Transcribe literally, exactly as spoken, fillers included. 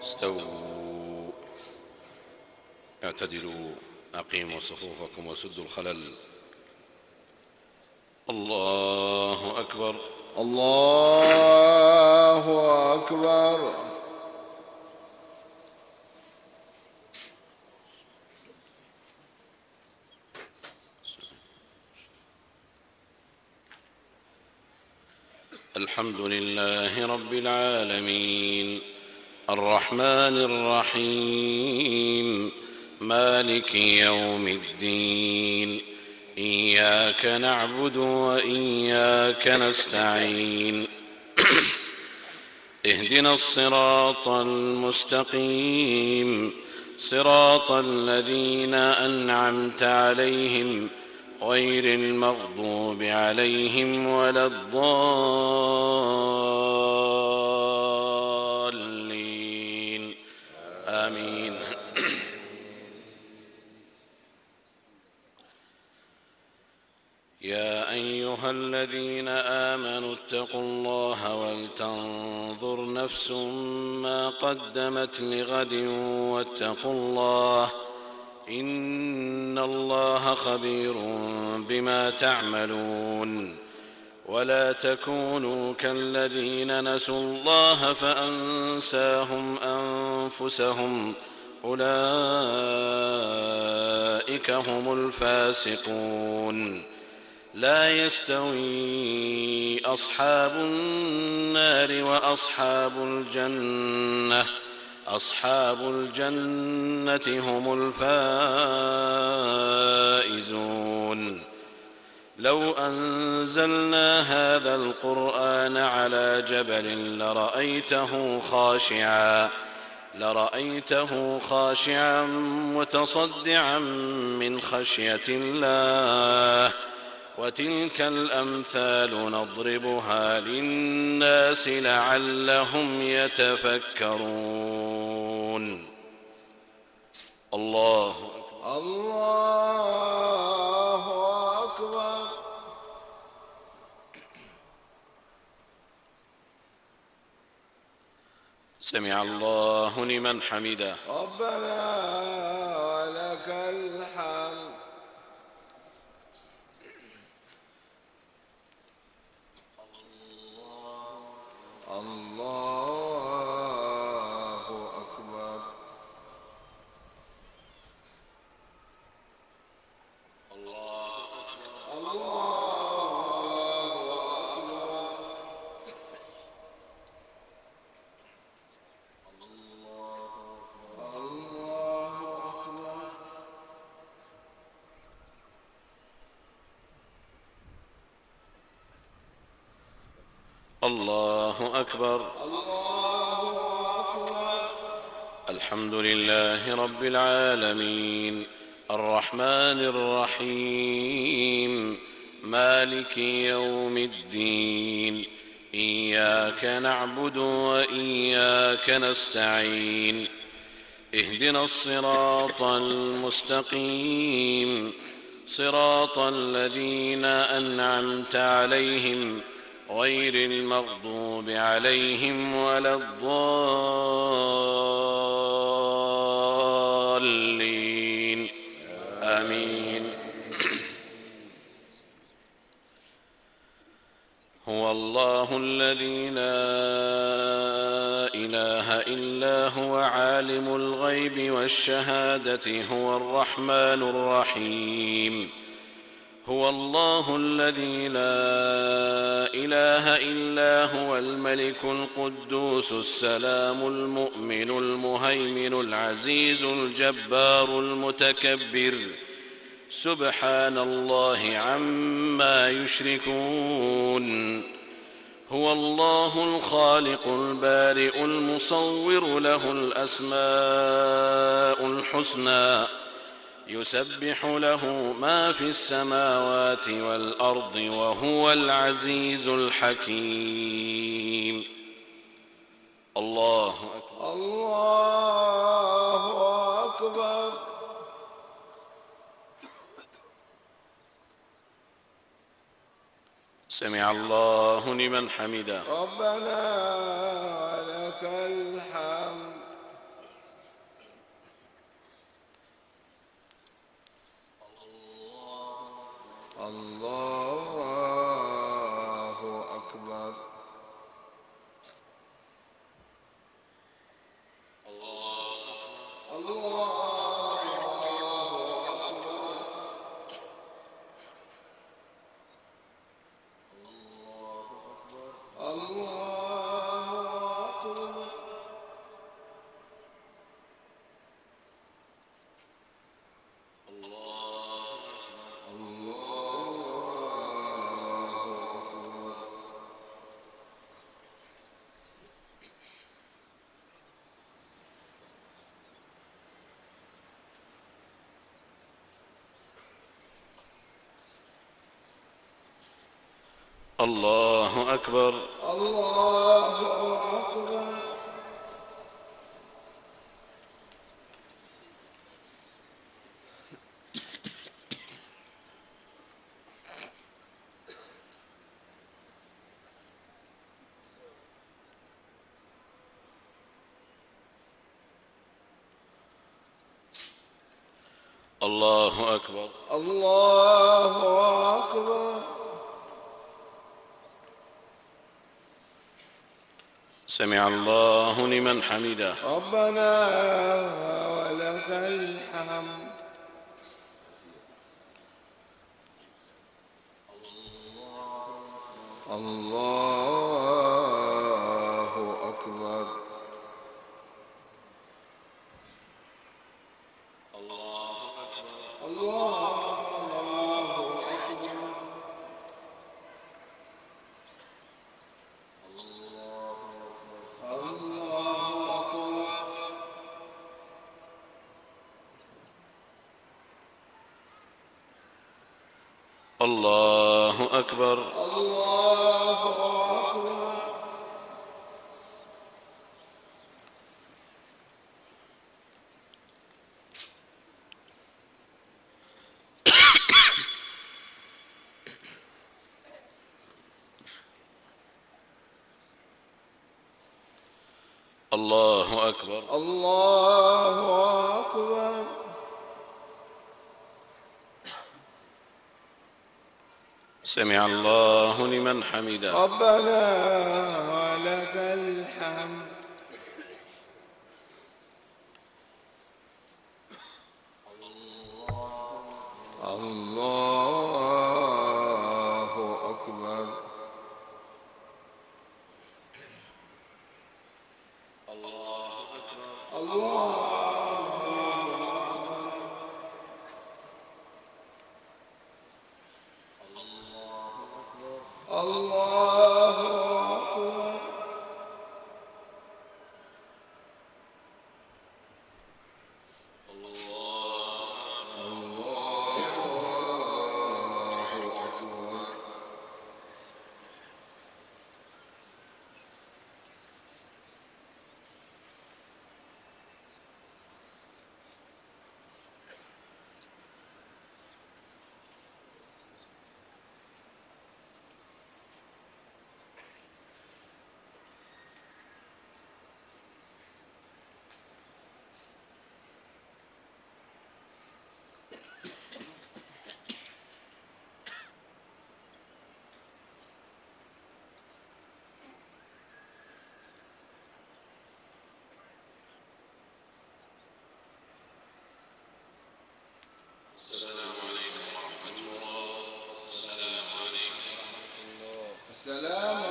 استووا اعتدلوا أقيموا صفوفكم وسدوا الخلل. الله أكبر. الله أكبر. الحمد لله رب العالمين الرحمن الرحيم مالك يوم الدين إياك نعبد وإياك نستعين اهدنا الصراط المستقيم صراط الذين أنعمت عليهم غير المغضوب عليهم ولا الضالين آمين. يا أيها الذين آمنوا اتقوا الله ولتنظر نفس ما قدمت لغد واتقوا الله إن الله خبير بما تعملون. ولا تكونوا كالذين نسوا الله فأنساهم أنفسهم أولئك هم الفاسقون. لا يستوي أصحاب النار وأصحاب الجنة أصحاب الجنة هم الفائزون. لو أنزلنا هذا القرآن على جبل لرأيته خاشعا لرأيته خاشعا متصدعا من خشية الله. وتلك الأمثال نضربها للناس لعلهم يتفكرون. الله الله أكبر. سمع الله لمن حمده. ربنا ولك الحمد. الله أكبر. الله أكبر. الله أكبر. الحمد لله رب العالمين الرحمن الرحيم مالك يوم الدين إياك نعبد وإياك نستعين اهدنا الصراط المستقيم صراط الذين أنعمت عليهم غير المغضوب عليهم ولا الضالين آمين. هو الله الذي لا إله إلا هو عالم الغيب والشهادة هو الرحمن الرحيم. هو الله الذي لا إله إلا هو الملك القدوس السلام المؤمن المهيمن العزيز الجبار المتكبر سبحان الله عما يشركون. هو الله الخالق البارئ المصور له الأسماء الحسنى يسبح له ما في السماوات والأرض وهو العزيز الحكيم. الله أكبر. الله أكبر. سمع الله لمن حمده. ربنا ولك الحمد. الله أكبر. الله أكبر. الله أكبر. الله أكبر. سمع الله لمن حمده. ربنا ولك الحمد. الله أكبر. الله أكبر. الله أكبر. الله أكبر. الله أكبر. الله أكبر. الله أكبر. سمع الله لمن حمده. ربنا ولك الحمد. الله أكبر. الله أكبر. الله الله أكبر. السلام عليكم ورحمة الله. السلام عليكم ورحمة الله. السلام